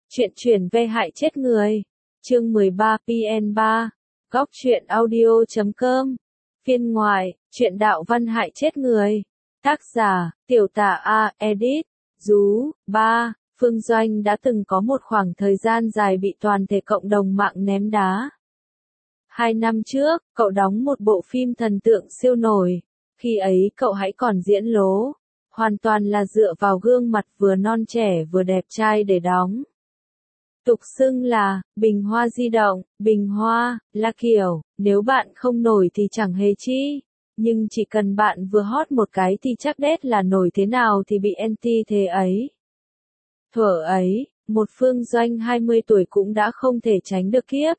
Chuyện chuyển về hại chết người. Chương 13 PN3. Góc truyện audio.com. Phiên ngoại, chuyện đạo văn hại chết người. Tác giả, Tiểu Tả A, Edit. Rú, 3. Phương Doanh đã từng có một khoảng thời gian dài bị toàn thể cộng đồng mạng ném đá. 2 năm trước, cậu đóng một bộ phim thần tượng siêu nổi. Khi ấy cậu hãy còn diễn lố. Hoàn toàn là dựa vào gương mặt vừa non trẻ vừa đẹp trai để đóng. Tục xưng là, bình hoa di động, bình hoa, là kiểu, nếu bạn không nổi thì chẳng hề chi. Nhưng chỉ cần bạn vừa hot một cái thì chắc đét là nổi thế nào thì bị anti thế ấy. Thuở ấy, một Phương Doanh 20 tuổi cũng đã không thể tránh được kiếp.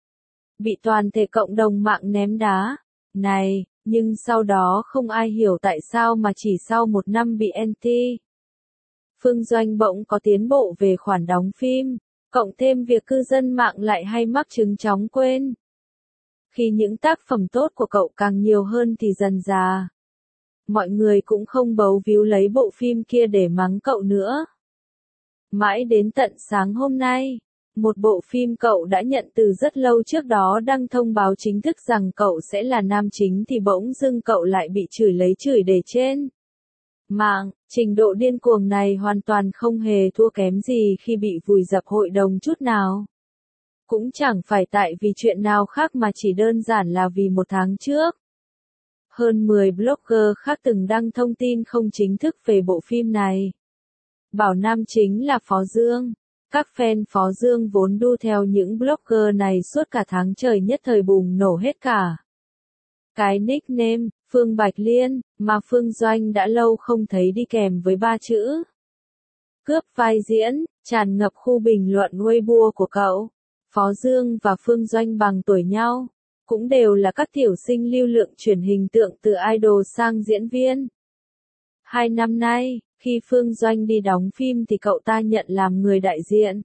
Bị toàn thể cộng đồng mạng ném đá. Này, nhưng sau đó không ai hiểu tại sao mà chỉ sau 1 năm bị anti. Phương Doanh bỗng có tiến bộ về khoản đóng phim. Cộng thêm việc cư dân mạng lại hay mắc chứng chóng quên. Khi những tác phẩm tốt của cậu càng nhiều hơn thì dần dà. Mọi người cũng không bấu víu lấy bộ phim kia để mắng cậu nữa. Mãi đến tận sáng hôm nay, một bộ phim cậu đã nhận từ rất lâu trước đó đăng thông báo chính thức rằng cậu sẽ là nam chính thì bỗng dưng cậu lại bị chửi lấy chửi để trên mạng. Trình độ điên cuồng này hoàn toàn không hề thua kém gì khi bị vùi dập hội đồng chút nào. Cũng chẳng phải tại vì chuyện nào khác mà chỉ đơn giản là vì 1 tháng trước. Hơn 10 blogger khác từng đăng thông tin không chính thức về bộ phim này. Bảo nam chính là Phó Dương. Các fan Phó Dương vốn đu theo những blogger này suốt cả tháng trời nhất thời bùng nổ hết cả. Cái nickname, Phương Bạch Liên, mà Phương Doanh đã lâu không thấy đi kèm với 3 chữ. Cướp vai diễn, tràn ngập khu bình luận Weibo của cậu. Phó Dương và Phương Doanh bằng tuổi nhau. Cũng đều là các tiểu sinh lưu lượng chuyển hình tượng từ idol sang diễn viên. 2 năm nay, khi Phương Doanh đi đóng phim thì cậu ta nhận làm người đại diện.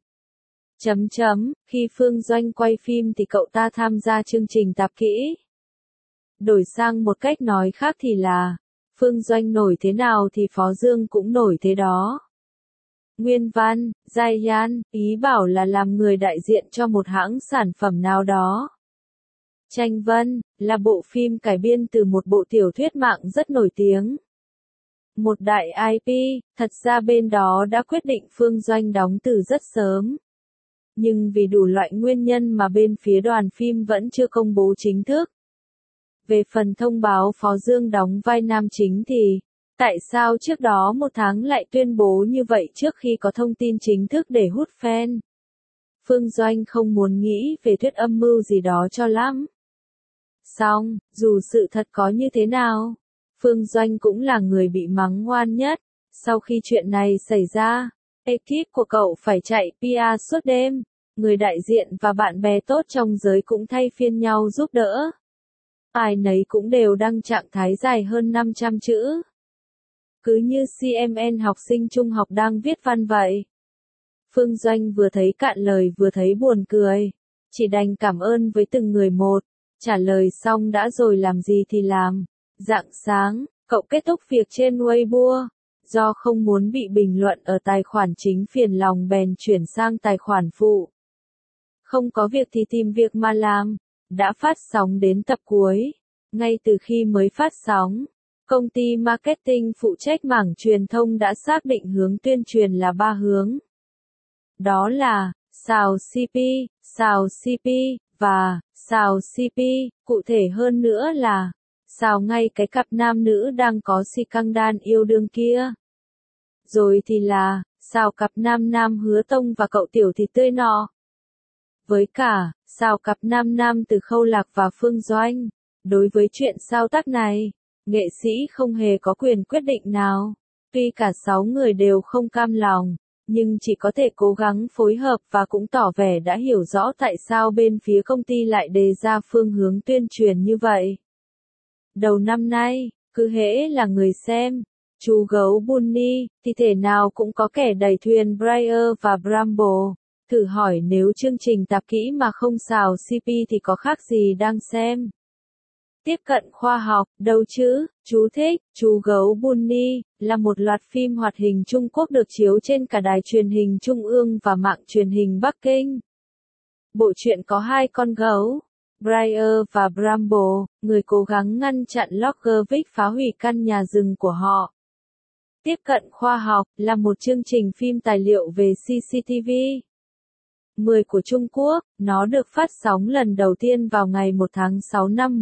Khi Phương Doanh quay phim thì cậu ta tham gia chương trình tạp kỹ. Đổi sang một cách nói khác thì là, Phương Doanh nổi thế nào thì Phó Dương cũng nổi thế đó. Nguyên văn, Giai ý bảo là làm người đại diện cho một hãng sản phẩm nào đó. Tranh Vân, là bộ phim cải biên từ một bộ tiểu thuyết mạng rất nổi tiếng. Một đại IP, thật ra bên đó đã quyết định Phương Doanh đóng từ rất sớm. Nhưng vì đủ loại nguyên nhân mà bên phía đoàn phim vẫn chưa công bố chính thức. Về phần thông báo Phó Dương đóng vai nam chính thì, tại sao trước đó 1 tháng lại tuyên bố như vậy trước khi có thông tin chính thức để hút fan? Phương Doanh không muốn nghĩ về thuyết âm mưu gì đó cho lắm. Song, dù sự thật có như thế nào, Phương Doanh cũng là người bị mắng ngoan nhất. Sau khi chuyện này xảy ra, ekip của cậu phải chạy PR suốt đêm, người đại diện và bạn bè tốt trong giới cũng thay phiên nhau giúp đỡ. Ai nấy cũng đều đăng trạng thái dài hơn 500 chữ. Cứ như CMN học sinh trung học đang viết văn vậy. Phương Doanh vừa thấy cạn lời vừa thấy buồn cười. Chỉ đành cảm ơn với từng người một. Trả lời xong đã rồi làm gì thì làm. Rạng sáng, cậu kết thúc việc trên Weibo. Do không muốn bị bình luận ở tài khoản chính phiền lòng bèn chuyển sang tài khoản phụ. Không có việc thì tìm việc mà làm. Đã phát sóng đến tập cuối. Ngay từ khi mới phát sóng, công ty marketing phụ trách mảng truyền thông đã xác định hướng tuyên truyền là 3 hướng. Đó là, xào CP, và, xào CP, cụ thể hơn nữa là, xào ngay cái cặp nam nữ đang có si căng đan yêu đương kia. Rồi thì là, xào cặp nam Hứa Tông và cậu tiểu thịt tươi nọ. Với cả, xào cặp nam từ Khâu Lạc và Phương Doanh. Đối với chuyện sao tác này, nghệ sĩ không hề có quyền quyết định nào. Tuy cả 6 người đều không cam lòng, nhưng chỉ có thể cố gắng phối hợp và cũng tỏ vẻ đã hiểu rõ tại sao bên phía công ty lại đề ra phương hướng tuyên truyền như vậy. Đầu năm nay, cứ hễ là người xem, chú gấu Bunny, thì thể nào cũng có kẻ đẩy thuyền Briar và Bramble. Thử hỏi nếu chương trình tạp kỹ mà không xào CP thì có khác gì đang xem. Tiếp cận khoa học, đâu chứ, chú thích, Chú gấu Bunny, là một loạt phim hoạt hình Trung Quốc được chiếu trên cả đài truyền hình Trung ương và mạng truyền hình Bắc Kinh. Bộ truyện có hai con gấu, Briar và Bramble, người cố gắng ngăn chặn Loggervik phá hủy căn nhà rừng của họ. Tiếp cận khoa học, là một chương trình phim tài liệu về CCTV 10 của Trung Quốc, nó được phát sóng lần đầu tiên vào ngày 1 tháng 6 năm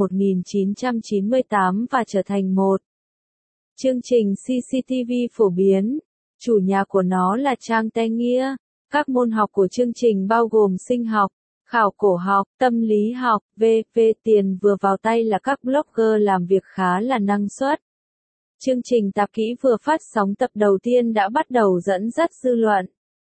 1998 và trở thành một chương trình CCTV phổ biến. Chủ nhà của nó là Trang Tengia. Các môn học của chương trình bao gồm sinh học, khảo cổ học, tâm lý học, v.v. Tiền vừa vào tay là các blogger làm việc khá là năng suất. Chương trình tạp kỹ vừa phát sóng tập đầu tiên đã bắt đầu dẫn dắt dư luận.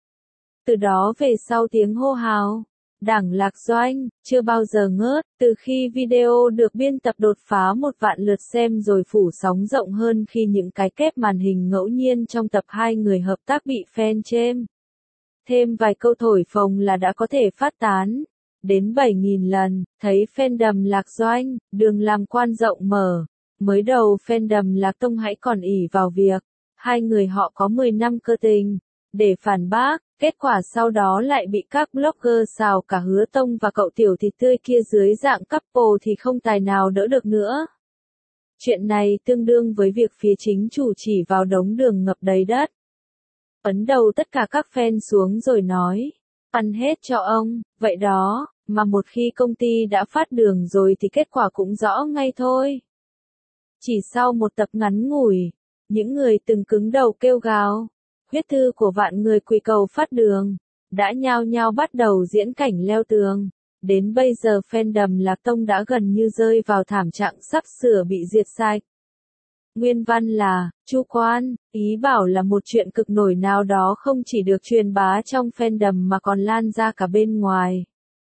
Từ đó về sau tiếng hô hào, Đảng Lạc Doanh, chưa bao giờ ngớt, từ khi video được biên tập đột phá 1 vạn lượt xem rồi phủ sóng rộng hơn khi những cái kép màn hình ngẫu nhiên trong tập hai người hợp tác bị fan chêm. Thêm vài câu thổi phồng là đã có thể phát tán đến 7.000 lần, thấy fandom Lạc Doanh, đường làm quan rộng mở. Mới đầu fandom Lạc Tông hãy còn ỷ vào việc hai người họ có 10 năm cơ tình để phản bác, kết quả sau đó lại bị các blogger xào cả Hứa Tông và cậu tiểu thịt tươi kia dưới dạng couple thì không tài nào đỡ được nữa. Chuyện này tương đương với việc phía chính chủ chỉ vào đống đường ngập đầy đất. Ấn đầu tất cả các fan xuống rồi nói, ăn hết cho ông, vậy đó, mà một khi công ty đã phát đường rồi thì kết quả cũng rõ ngay thôi. Chỉ sau một tập ngắn ngủi, những người từng cứng đầu kêu gào, huyết thư của vạn người quỳ cầu phát đường, đã nhao nhao bắt đầu diễn cảnh leo tường. Đến bây giờ fandom Lạc Tông đã gần như rơi vào thảm trạng sắp sửa bị diệt sạch. Nguyên văn là, Chu Quan, ý bảo là một chuyện cực nổi nào đó không chỉ được truyền bá trong fandom mà còn lan ra cả bên ngoài.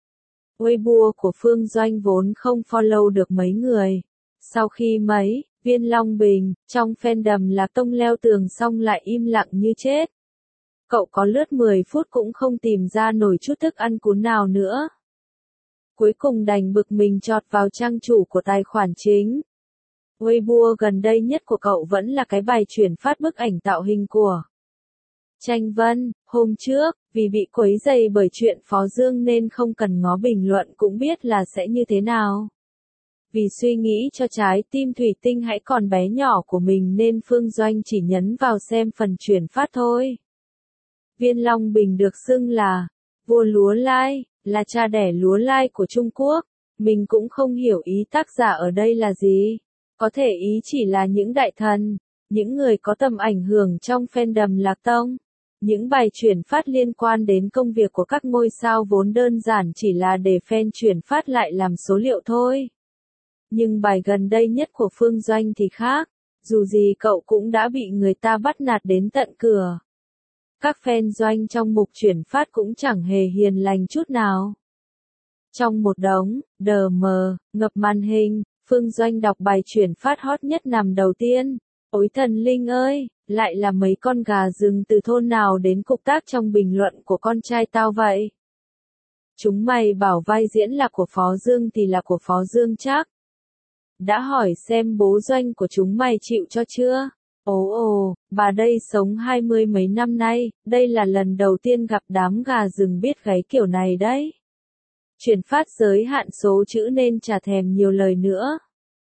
Weibo của Phương Doanh vốn không follow được mấy người. Sau khi mấy viên Long Bình trong fandom Lạc Tông leo tường xong lại im lặng như chết. Cậu có lướt 10 phút cũng không tìm ra nổi chút thức ăn cuốn nào nữa. Cuối cùng đành bực mình chọt vào trang chủ của tài khoản chính. Weibo gần đây nhất của cậu vẫn là cái bài chuyển phát bức ảnh tạo hình của Tranh Vân. Hôm trước, vì bị quấy rầy bởi chuyện Phó Dương nên không cần ngó bình luận cũng biết là sẽ như thế nào. Vì suy nghĩ cho trái tim thủy tinh hãy còn bé nhỏ của mình nên Phương Doanh chỉ nhấn vào xem phần chuyển phát thôi. Viên Long Bình được xưng là vua lúa lai, là cha đẻ lúa lai của Trung Quốc. Mình cũng không hiểu ý tác giả ở đây là gì. Có thể ý chỉ là những đại thần, những người có tầm ảnh hưởng trong fandom Lạc Tông. Những bài chuyển phát liên quan đến công việc của các ngôi sao vốn đơn giản chỉ là để fan chuyển phát lại làm số liệu thôi. Nhưng bài gần đây nhất của Phương Doanh thì khác, dù gì cậu cũng đã bị người ta bắt nạt đến tận cửa. Các fan Doanh trong mục chuyển phát cũng chẳng hề hiền lành chút nào. Trong một đống, DM, ngập màn hình, Phương Doanh đọc bài chuyển phát hot nhất nằm đầu tiên. Ôi thần linh ơi, lại là mấy con gà rừng từ thôn nào đến cục tác trong bình luận của con trai tao vậy? Chúng mày bảo vai diễn là của Phó Dương thì là của Phó Dương chắc. Đã hỏi xem bố Doanh của chúng mày chịu cho chưa? Ồ, bà đây sống 20 mấy năm nay, đây là lần đầu tiên gặp đám gà rừng biết gáy kiểu này đấy. Chuyển phát giới hạn số chữ nên chả thèm nhiều lời nữa.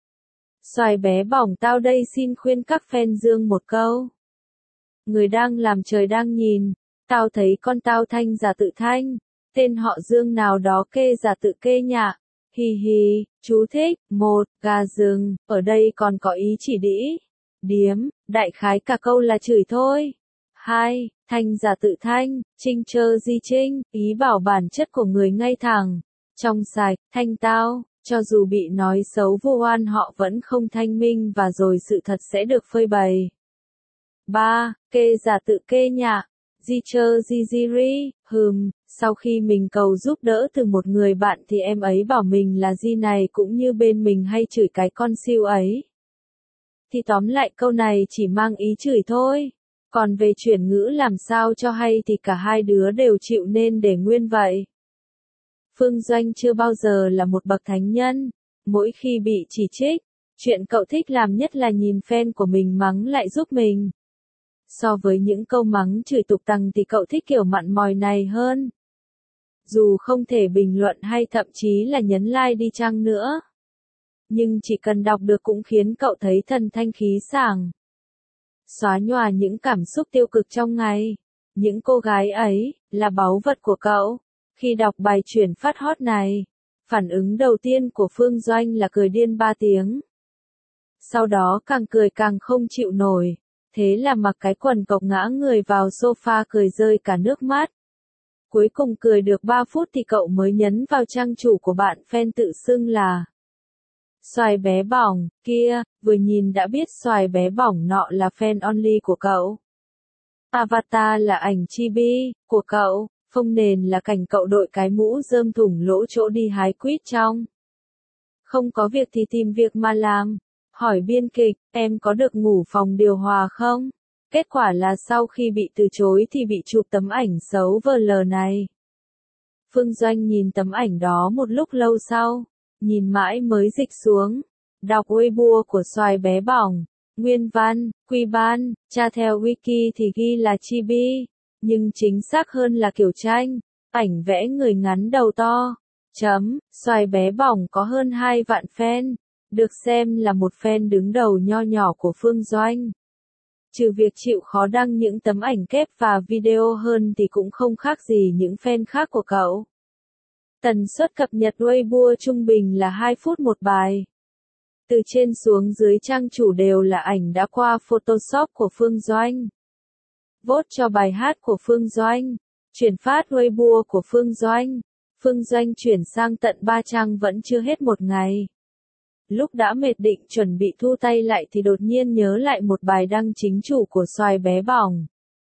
Xoài bé bỏng tao đây xin khuyên các fan Dương một câu. Người đang làm trời đang nhìn, tao thấy con tao thanh giả tự thanh, tên họ Dương nào đó kê giả tự kê nhạ. Hi hi, chú thích, 1, gà rừng, ở đây còn có ý chỉ đĩ, điếm, đại khái cả câu là chửi thôi. 2, thanh giả tự thanh, trinh chơ di trinh, ý bảo bản chất của người ngay thẳng, trong sạch, thanh tao, cho dù bị nói xấu vô oan họ vẫn không thanh minh và rồi sự thật sẽ được phơi bày. 3, kê giả tự kê nhạ, di chơ di di ri, sau khi mình cầu giúp đỡ từ một người bạn thì em ấy bảo mình là di này cũng như bên mình hay chửi cái con siêu ấy. Thì tóm lại câu này chỉ mang ý chửi thôi. Còn về chuyển ngữ làm sao cho hay thì cả hai đứa đều chịu nên để nguyên vậy. Phương Doanh chưa bao giờ là một bậc thánh nhân, Mỗi khi bị chỉ trích, chuyện cậu thích làm nhất là nhìn fan của mình mắng lại giúp mình. So với những câu mắng chửi tục tằng thì cậu thích kiểu mặn mòi này hơn. Dù không thể bình luận hay thậm chí là nhấn like đi chăng nữa. Nhưng chỉ cần đọc được cũng khiến cậu thấy thần thanh khí sảng. Xóa nhòa những cảm xúc tiêu cực trong ngày. Những cô gái ấy, là báu vật của cậu. Khi đọc bài chuyển phát hot này, phản ứng đầu tiên của Phương Doanh là cười điên 3 tiếng. Sau đó càng cười càng không chịu nổi. Thế là mặc cái quần cộc ngã người vào sofa cười rơi cả nước mắt. Cuối cùng cười được 3 phút thì cậu mới nhấn vào trang chủ của bạn fan tự xưng là Xoài bé bỏng, kia, vừa nhìn đã biết xoài bé bỏng nọ là fan only của cậu. Avatar là ảnh chibi của cậu, phông nền là cảnh cậu đội cái mũ rơm thủng lỗ chỗ đi hái quýt trong. Không có việc thì tìm việc mà làm. Hỏi biên kịch, em có được ngủ phòng điều hòa không? Kết quả là sau khi bị từ chối thì bị chụp tấm ảnh xấu vờ lờ này. Phương Doanh nhìn tấm ảnh đó một lúc lâu sau, nhìn mãi mới dịch xuống. Đọc Weibo của xoài bé bỏng, nguyên văn, quy ban, tra theo wiki thì ghi là chibi, nhưng chính xác hơn là kiểu tranh, ảnh vẽ người ngắn đầu to. Xoài bé bỏng có hơn 2 vạn fan, được xem là một fan đứng đầu nho nhỏ của Phương Doanh. Trừ việc chịu khó đăng những tấm ảnh kép và video hơn thì cũng không khác gì những fan khác của cậu. Tần suất cập nhật Weibo trung bình là 2 phút một bài. Từ trên xuống dưới trang chủ đều là ảnh đã qua Photoshop của Phương Doanh. Vote cho bài hát của Phương Doanh. Chuyển phát Weibo của Phương Doanh. Phương Doanh chuyển sang tận 3 trang vẫn chưa hết một ngày. Lúc đã mệt định chuẩn bị thu tay lại thì đột nhiên nhớ lại một bài đăng chính chủ của xoài bé bỏng.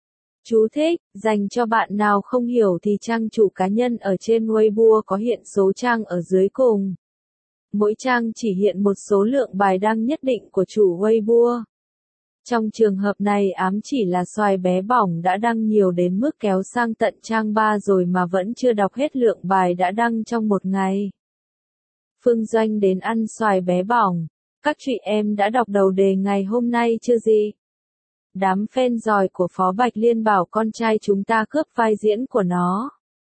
Chú thích, dành cho bạn nào không hiểu thì trang chủ cá nhân ở trên Weibo có hiện số trang ở dưới cùng. Mỗi trang chỉ hiện một số lượng bài đăng nhất định của chủ Weibo. Trong trường hợp này ám chỉ là xoài bé bỏng đã đăng nhiều đến mức kéo sang tận trang 3 rồi mà vẫn chưa đọc hết lượng bài đã đăng trong một ngày. Phương Doanh đến ăn xoài bé bỏng. Các chị em đã đọc đầu đề ngày hôm nay chưa gì? Đám fan giỏi của Phó Bạch Liên bảo con trai chúng ta cướp vai diễn của nó.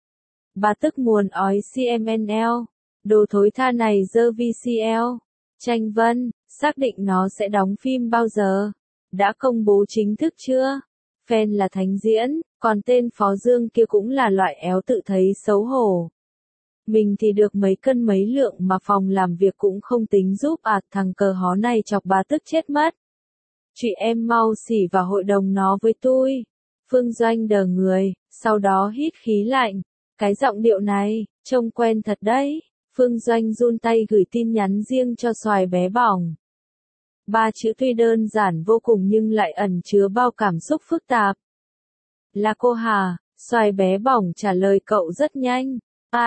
Bà tức muồn ói CMNL. Đồ thối tha này dơ VCL. Tranh Vân, xác định nó sẽ đóng phim bao giờ? Đã công bố chính thức chưa? Fan là thánh diễn, còn tên Phó Dương kia cũng là loại éo tự thấy xấu hổ. Mình thì được mấy cân mấy lượng mà phòng làm việc cũng không tính giúp thằng cờ hó này chọc bà tức chết mất. Chị em mau xỉ vào hội đồng nó với tôi. Phương Doanh đờ người, sau đó hít khí lạnh. Cái giọng điệu này, trông quen thật đấy. Phương Doanh run tay gửi tin nhắn riêng cho xoài bé bỏng. 3 chữ tuy đơn giản vô cùng nhưng lại ẩn chứa bao cảm xúc phức tạp. Là cô Hà, xoài bé bỏng trả lời cậu rất nhanh.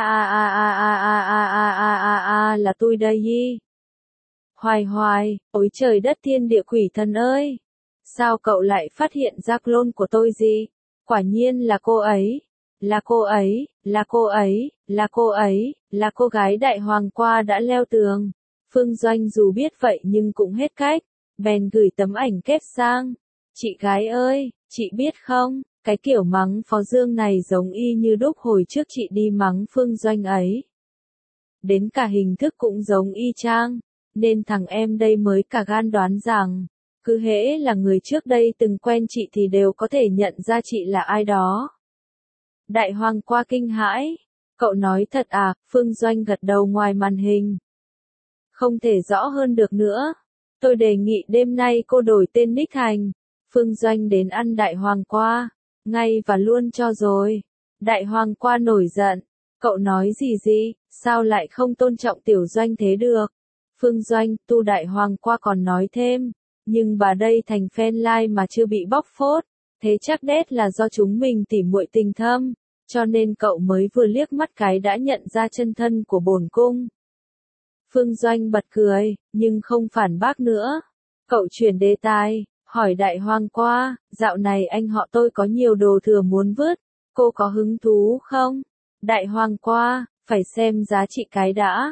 Là tôi đây y. Hoài hoài, ôi trời đất thiên địa quỷ thần ơi. Sao cậu lại phát hiện ra clone của tôi gì? Quả nhiên là cô ấy. Là cô ấy, là cô ấy, là cô ấy, là cô gái đại hoàng qua đã leo tường. Phương Doanh dù biết vậy nhưng cũng hết cách. Bèn gửi tấm ảnh kép sang. Chị gái ơi, chị biết không? Cái kiểu mắng Phó Dương này giống y như đúc hồi trước chị đi mắng Phương Doanh ấy. Đến cả hình thức cũng giống y chang, nên thằng em đây mới cả gan đoán rằng, cứ hễ là người trước đây từng quen chị thì đều có thể nhận ra chị là ai đó. Đại Hoàng qua kinh hãi, cậu nói thật à? Phương Doanh gật đầu ngoài màn hình. Không thể rõ hơn được nữa. Tôi đề nghị đêm nay cô đổi tên nick thành Phương Doanh đến ăn Đại Hoàng qua. Ngay và luôn cho rồi. Đại Hoàng qua nổi giận. Cậu nói gì, sao lại không tôn trọng Tiểu Doanh thế được? Phương Doanh, tu Đại Hoàng qua còn nói thêm. Nhưng bà đây thành fan like mà chưa bị bóc phốt. Thế chắc đét là do chúng mình tỉ muội tình thâm. Cho nên cậu mới vừa liếc mắt cái đã nhận ra chân thân của bổn cung. Phương Doanh bật cười, nhưng không phản bác nữa. Cậu chuyển đề tài. Hỏi Đại Hoàng qua, dạo này anh họ tôi có nhiều đồ thừa muốn vứt, cô có hứng thú không? Đại Hoàng qua, phải xem giá trị cái đã.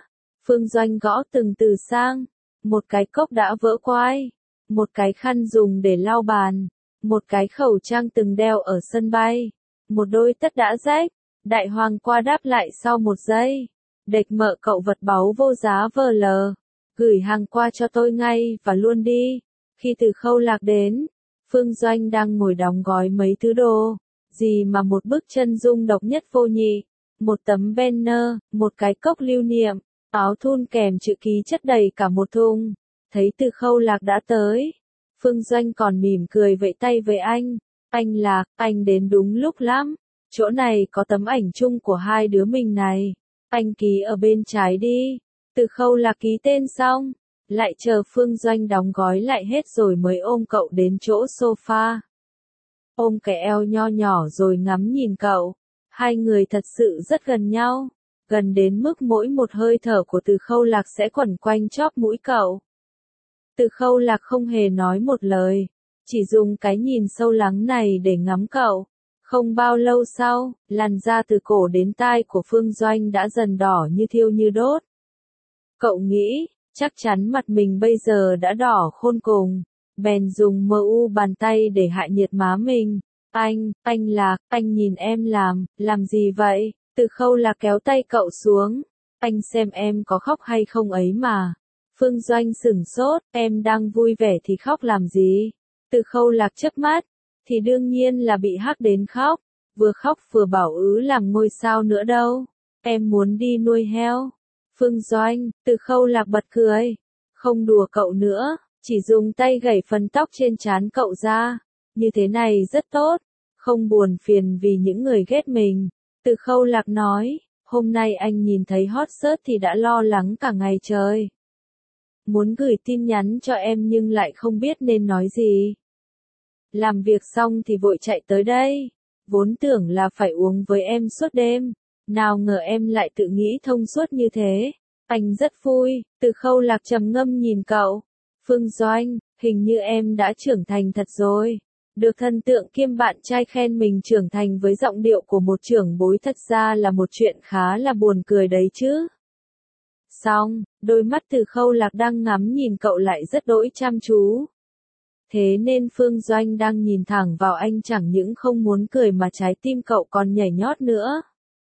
Phương Doanh gõ từng từ sang. Một cái cốc đã vỡ quai. Một cái khăn dùng để lau bàn. Một cái khẩu trang từng đeo ở sân bay. Một đôi tất đã rách. Đại hoàng qua đáp lại sau một giây. Địch mợ cậu vật báu vô giá vờ lờ. Gửi hàng qua cho tôi ngay và luôn đi. Khi Từ Khâu Lạc đến, Phương Doanh đang ngồi đóng gói mấy thứ đồ. Gì mà một bức chân dung độc nhất vô nhị. Một tấm banner, một cái cốc lưu niệm, áo thun kèm chữ ký chất đầy cả một thùng. Thấy Từ Khâu Lạc đã tới. Phương Doanh còn mỉm cười vẫy tay với anh. Anh Lạc, anh đến đúng lúc lắm. Chỗ này có tấm ảnh chung của hai đứa mình này. Anh ký ở bên trái đi. Từ Khâu Lạc ký tên xong. Lại chờ Phương Doanh đóng gói lại hết rồi mới ôm cậu đến chỗ sofa. Ôm cái eo nho nhỏ rồi ngắm nhìn cậu. Hai người thật sự rất gần nhau. Gần đến mức mỗi một hơi thở của Từ Khâu Lạc sẽ quẩn quanh chóp mũi cậu. Từ Khâu Lạc không hề nói một lời. Chỉ dùng cái nhìn sâu lắng này để ngắm cậu. Không bao lâu sau, làn da từ cổ đến tai của Phương Doanh đã dần đỏ như thiêu như đốt. Cậu nghĩ, chắc chắn mặt mình bây giờ đã đỏ khôn cùng. Bèn dùng bàn tay để hạ nhiệt má mình. Anh Lạc, anh nhìn em làm gì vậy? Từ Khâu Lạc kéo tay cậu xuống. Anh xem em có khóc hay không ấy mà. Phương Doanh sửng sốt, em đang vui vẻ thì khóc làm gì? Từ Khâu Lạc chớp mắt, thì đương nhiên là bị hắc đến khóc. Vừa khóc vừa bảo làm ngôi sao nữa đâu. Em muốn đi nuôi heo. Phương Doanh, Từ Khâu Lạc bật cười. Không đùa cậu nữa, chỉ dùng tay gẩy phần tóc trên trán cậu ra. Như thế này rất tốt, không buồn phiền vì những người ghét mình. Từ Khâu Lạc nói, hôm nay anh nhìn thấy hot search thì đã lo lắng cả ngày trời. Muốn gửi tin nhắn cho em nhưng lại không biết nên nói gì. Làm việc xong thì vội chạy tới đây. Vốn tưởng là phải uống với em suốt đêm. Nào ngờ em lại tự nghĩ thông suốt như thế. Anh rất vui. Từ Khâu Lạc trầm ngâm nhìn cậu. Phương Doanh, hình như em đã trưởng thành thật rồi. Được thần tượng kiêm bạn trai khen mình trưởng thành với giọng điệu của một trưởng bối thật ra là một chuyện khá là buồn cười đấy chứ. Xong, đôi mắt Từ Khâu Lạc đang ngắm nhìn cậu lại rất đỗi chăm chú. Thế nên Phương Doanh đang nhìn thẳng vào anh chẳng những không muốn cười mà trái tim cậu còn nhảy nhót nữa.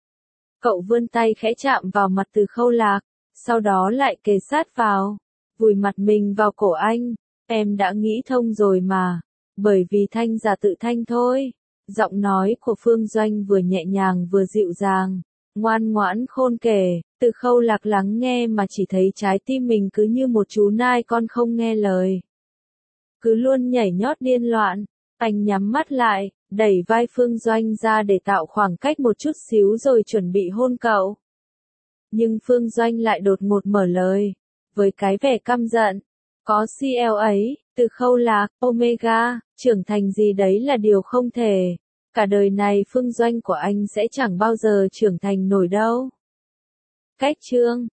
Cậu vươn tay khẽ chạm vào mặt Từ Khâu Lạc, sau đó lại kề sát vào, vùi mặt mình vào cổ anh. Em đã nghĩ thông rồi mà, bởi vì thanh giả tự thanh thôi. Giọng nói của Phương Doanh vừa nhẹ nhàng vừa dịu dàng, ngoan ngoãn khôn kể. Từ Khâu Lạc lắng nghe mà chỉ thấy trái tim mình cứ như một chú nai con không nghe lời. Cứ luôn nhảy nhót điên loạn. Anh nhắm mắt lại, đẩy vai Phương Doanh ra để tạo khoảng cách một chút xíu rồi chuẩn bị hôn cậu. Nhưng Phương Doanh lại đột ngột mở lời, với cái vẻ căm giận. Có CL ấy, Từ Khâu Lạc, Omega, trưởng thành gì đấy là điều không thể. Cả đời này Phương Doanh của anh sẽ chẳng bao giờ trưởng thành nổi đâu. Cách chương